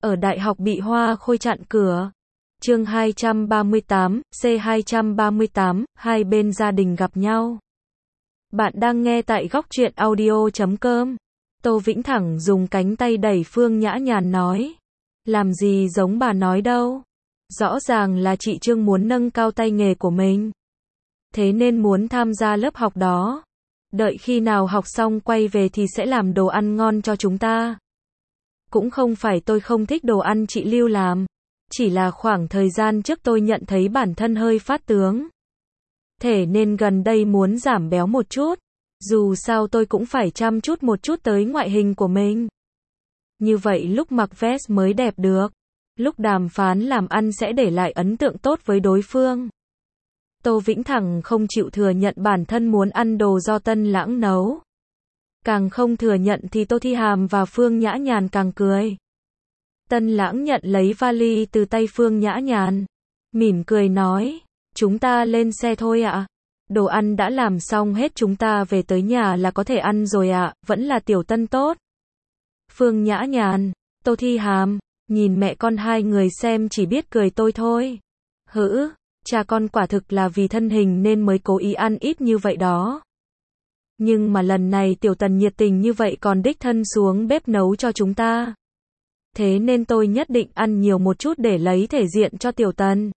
ở đại học bị Hoa Khôi chặn cửa. Chương 238, C238, hai bên gia đình gặp nhau. Bạn đang nghe tại góc truyện audio.com. Tô Vĩnh Thẳng dùng cánh tay đẩy Phương Nhã Nhàn nói. Làm gì giống bà nói đâu. Rõ ràng là chị Trương muốn nâng cao tay nghề của mình. Thế nên muốn tham gia lớp học đó. Đợi khi nào học xong quay về thì sẽ làm đồ ăn ngon cho chúng ta. Cũng không phải tôi không thích đồ ăn chị Lưu làm. Chỉ là khoảng thời gian trước tôi nhận thấy bản thân hơi phát tướng. Thế nên gần đây muốn giảm béo một chút. Dù sao tôi cũng phải chăm chút một chút tới ngoại hình của mình. Như vậy lúc mặc vest mới đẹp được. Lúc đàm phán làm ăn sẽ để lại ấn tượng tốt với đối phương. Tô Vĩnh Thẳng không chịu thừa nhận bản thân muốn ăn đồ do Tân Lãng nấu. Càng không thừa nhận thì Tô Thi Hàm và Phương Nhã Nhàn càng cười. Tân Lãng nhận lấy vali từ tay Phương Nhã Nhàn. Mỉm cười nói, chúng ta lên xe thôi ạ. Đồ ăn đã làm xong hết, chúng ta về tới nhà là có thể ăn rồi ạ, vẫn là tiểu Tân tốt. Phương Nhã Nhàn, Tô Thi Hàm, nhìn mẹ con hai người xem chỉ biết cười tôi thôi. Hử, cha con quả thực là vì thân hình nên mới cố ý ăn ít như vậy đó. Nhưng mà lần này tiểu Tần nhiệt tình như vậy còn đích thân xuống bếp nấu cho chúng ta. Thế nên tôi nhất định ăn nhiều một chút để lấy thể diện cho tiểu Tần.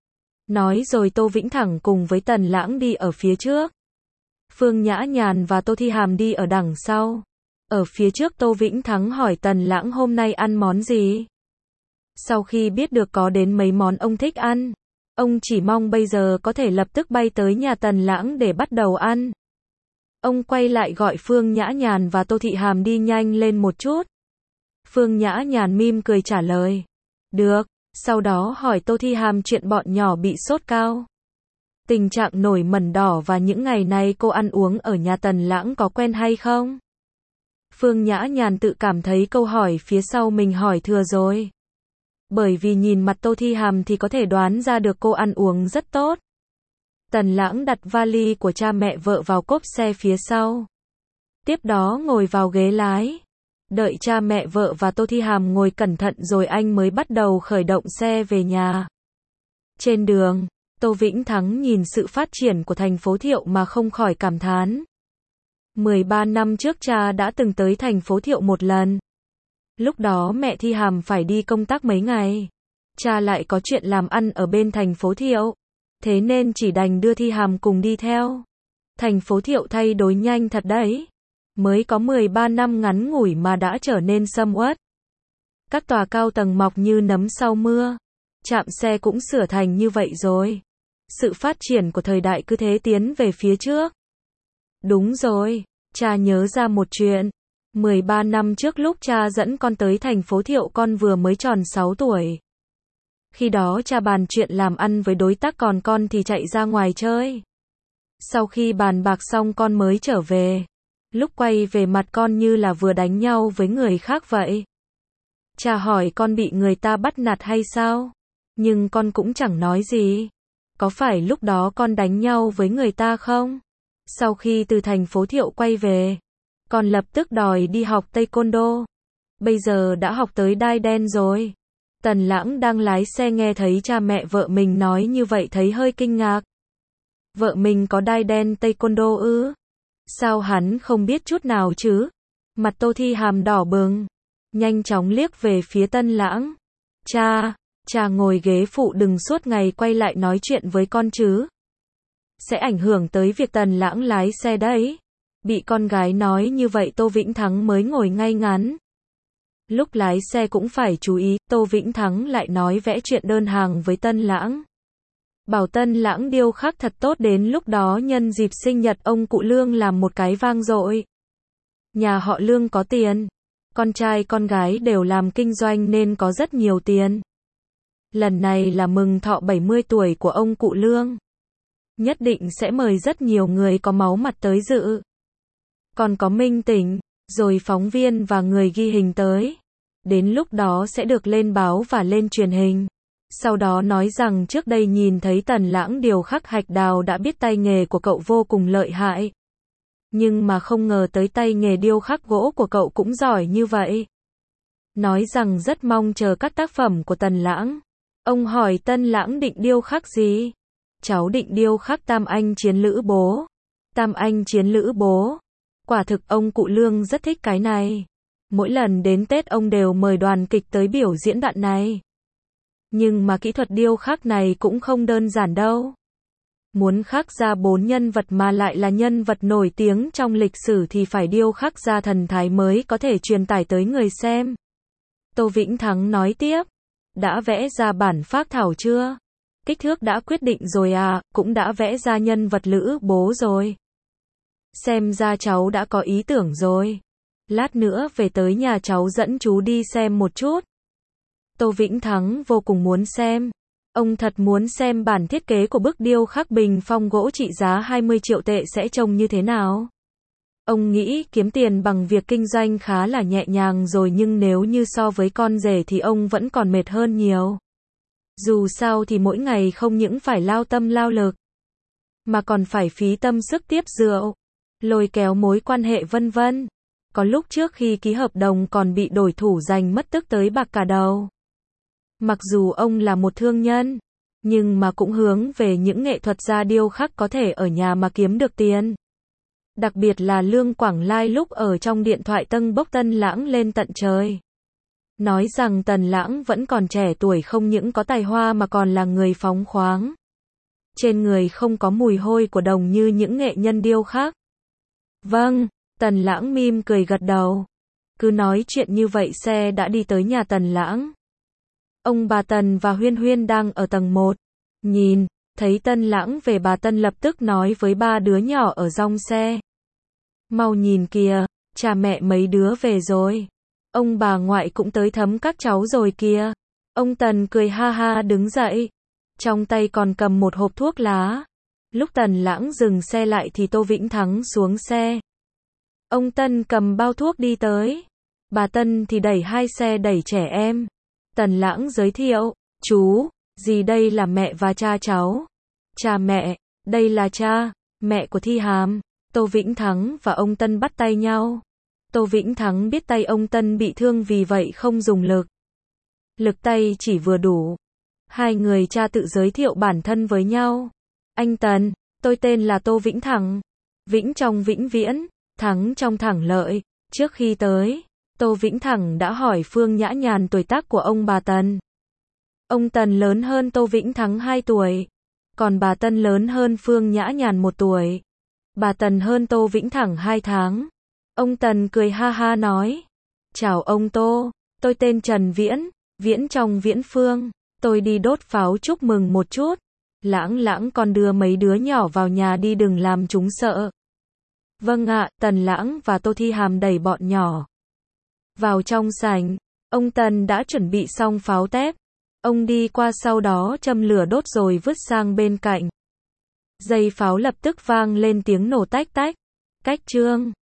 Nói rồi Tô Vĩnh Thẳng cùng với Tần Lãng đi ở phía trước. Phương Nhã Nhàn và Tô Thi Hàm đi ở đằng sau. Ở phía trước Tô Vĩnh Thắng hỏi Tần Lãng hôm nay ăn món gì. Sau khi biết được có đến mấy món ông thích ăn, ông chỉ mong bây giờ có thể lập tức bay tới nhà Tần Lãng để bắt đầu ăn. Ông quay lại gọi Phương Nhã Nhàn và Tô Thị Hàm đi nhanh lên một chút. Phương Nhã Nhàn mỉm cười trả lời. Được, sau đó hỏi Tô Thi Hàm chuyện bọn nhỏ bị sốt cao. Tình trạng nổi mẩn đỏ và những ngày này cô ăn uống ở nhà Tần Lãng có quen hay không? Phương Nhã Nhàn tự cảm thấy câu hỏi phía sau mình hỏi thừa rồi. Bởi vì nhìn mặt Tô Thi Hàm thì có thể đoán ra được cô ăn uống rất tốt. Tần Lãng đặt vali của cha mẹ vợ vào cốp xe phía sau. Tiếp đó ngồi vào ghế lái. Đợi cha mẹ vợ và Tô Thi Hàm ngồi cẩn thận rồi anh mới bắt đầu khởi động xe về nhà. Trên đường, Tô Vĩnh Thắng nhìn sự phát triển của thành phố Thiệu mà không khỏi cảm thán. 13 năm trước cha đã từng tới thành phố Thiệu một lần. Lúc đó mẹ Thi Hàm phải đi công tác mấy ngày. Cha lại có chuyện làm ăn ở bên thành phố Thiệu. Thế nên chỉ đành đưa Thi Hàm cùng đi theo. Thành phố Thiệu thay đổi nhanh thật đấy. Mới có 13 năm ngắn ngủi mà đã trở nên sầm uất. Các tòa cao tầng mọc như nấm sau mưa. Trạm xe cũng sửa thành như vậy rồi. Sự phát triển của thời đại cứ thế tiến về phía trước. Đúng rồi, cha nhớ ra một chuyện. 13 năm trước lúc cha dẫn con tới thành phố Thiệu con vừa mới tròn 6 tuổi. Khi đó cha bàn chuyện làm ăn với đối tác còn con thì chạy ra ngoài chơi. Sau khi bàn bạc xong con mới trở về. Lúc quay về mặt con như là vừa đánh nhau với người khác vậy. Cha hỏi con bị người ta bắt nạt hay sao? Nhưng con cũng chẳng nói gì. Có phải lúc đó con đánh nhau với người ta không? Sau khi từ thành phố Thiệu quay về, con lập tức đòi đi học Taekwondo. Bây giờ đã học tới đai đen rồi. Tần Lãng đang lái xe nghe thấy cha mẹ vợ mình nói như vậy thấy hơi kinh ngạc. Vợ mình có đai đen Taekwondo ư? Sao hắn không biết chút nào chứ? Mặt Tô Thi Hàm đỏ bừng. Nhanh chóng liếc về phía Tân Lãng. Cha ngồi ghế phụ đừng suốt ngày quay lại nói chuyện với con chứ. Sẽ ảnh hưởng tới việc Tần Lãng lái xe đấy. Bị con gái nói như vậy Tô Vĩnh Thắng mới ngồi ngay ngắn. Lúc lái xe cũng phải chú ý, Tô Vĩnh Thắng lại nói vẽ chuyện đơn hàng với Tân Lãng. Bảo Tân Lãng điêu khắc thật tốt đến lúc đó nhân dịp sinh nhật ông cụ Lương làm một cái vang dội. Nhà họ Lương có tiền. Con trai con gái đều làm kinh doanh nên có rất nhiều tiền. Lần này là mừng thọ 70 tuổi của ông cụ Lương. Nhất định sẽ mời rất nhiều người có máu mặt tới dự. Còn có minh tỉnh, rồi phóng viên và người ghi hình tới. Đến lúc đó sẽ được lên báo và lên truyền hình. Sau đó nói rằng trước đây nhìn thấy Tần Lãng điều khắc hạch đào đã biết tay nghề của cậu vô cùng lợi hại. Nhưng mà không ngờ tới tay nghề điêu khắc gỗ của cậu cũng giỏi như vậy. nói rằng rất mong chờ các tác phẩm của Tần Lãng. Ông hỏi Tân Lãng định điêu khắc gì? Cháu định điêu khắc Tam Anh Chiến Lữ bố. Tam Anh Chiến Lữ bố. Quả thực ông cụ Lương rất thích cái này. Mỗi lần đến Tết ông đều mời đoàn kịch tới biểu diễn đoạn này. Nhưng mà kỹ thuật điêu khắc này cũng không đơn giản đâu. Muốn khắc ra 4 nhân vật mà lại là nhân vật nổi tiếng trong lịch sử thì phải điêu khắc ra thần thái mới có thể truyền tải tới người xem. Tô Vĩnh Thắng nói tiếp. Đã vẽ ra bản phác thảo chưa? Kích thước đã quyết định rồi à, cũng đã vẽ ra nhân vật Lữ bố rồi. Xem ra cháu đã có ý tưởng rồi. Lát nữa về tới nhà cháu dẫn chú đi xem một chút. Tô Vĩnh Thắng vô cùng muốn xem. Ông thật muốn xem bản thiết kế của bức điêu khắc bình phong gỗ trị giá 20 triệu tệ sẽ trông như thế nào. Ông nghĩ kiếm tiền bằng việc kinh doanh khá là nhẹ nhàng rồi nhưng nếu như so với con rể thì ông vẫn còn mệt hơn nhiều. Dù sao thì mỗi ngày không những phải lao tâm lao lực, mà còn phải phí tâm sức tiếp rượu, lôi kéo mối quan hệ vân vân. Có lúc trước khi ký hợp đồng còn bị đổi thủ giành mất tức tới bạc cả đầu. Mặc dù ông là một thương nhân, nhưng mà cũng hướng về những nghệ thuật gia điêu khắc có thể ở nhà mà kiếm được tiền. Đặc biệt là Lương Quảng Lai lúc ở trong điện thoại tâng bốc Tân Lãng lên tận trời. Nói rằng Tần Lãng vẫn còn trẻ tuổi không những có tài hoa mà còn là người phóng khoáng. Trên người không có mùi hôi của đồng như những nghệ nhân điêu khắc. Vâng, Tần Lãng mỉm cười gật đầu. Cứ nói chuyện như vậy xe đã đi tới nhà Tần Lãng. Ông bà Tần và Huyên Huyên đang ở tầng 1. Nhìn, thấy Tân Lãng về bà Tân lập tức nói với ba đứa nhỏ ở trong xe. Mau nhìn kìa, cha mẹ mấy đứa về rồi. Ông bà ngoại cũng tới thăm các cháu rồi kìa. Ông Tần cười ha ha đứng dậy. Trong tay còn cầm một hộp thuốc lá. Lúc Tần Lãng dừng xe lại thì Tô Vĩnh Thắng xuống xe. Ông Tân cầm bao thuốc đi tới. Bà Tân thì đẩy hai xe đẩy trẻ em. Tần Lãng giới thiệu. Chú, dì đây là mẹ và cha cháu. Cha mẹ, đây là cha, mẹ của Thi Hàm. Tô Vĩnh Thắng và ông Tân bắt tay nhau. Tô Vĩnh Thắng biết tay ông Tân bị thương vì vậy không dùng lực. Lực tay chỉ vừa đủ. Hai người cha tự giới thiệu bản thân với nhau. Anh Tần, tôi tên là Tô Vĩnh Thắng. Vĩnh trong vĩnh viễn, thắng trong thẳng lợi. Trước khi tới, Tô Vĩnh Thắng đã hỏi Phương Nhã Nhàn tuổi tác của ông bà Tần. Ông Tần lớn hơn Tô Vĩnh Thắng 2 tuổi. Còn bà Tân lớn hơn Phương Nhã Nhàn 1 tuổi. Bà Tần hơn Tô Vĩnh Thắng 2 tháng. Ông Tần cười ha ha nói. Chào ông Tô, tôi tên Trần Viễn, Viễn trong Viễn Phương. Tôi đi đốt pháo chúc mừng một chút. Lãng con đưa mấy đứa nhỏ vào nhà đi đừng làm chúng sợ. Vâng ạ, Tần Lãng và Tô Thi Hàm đẩy bọn nhỏ vào trong sảnh. Ông Tần đã chuẩn bị xong pháo tép. Ông đi qua sau đó châm lửa đốt rồi vứt sang bên cạnh. Dây pháo lập tức vang lên tiếng nổ tách tách. Cách chương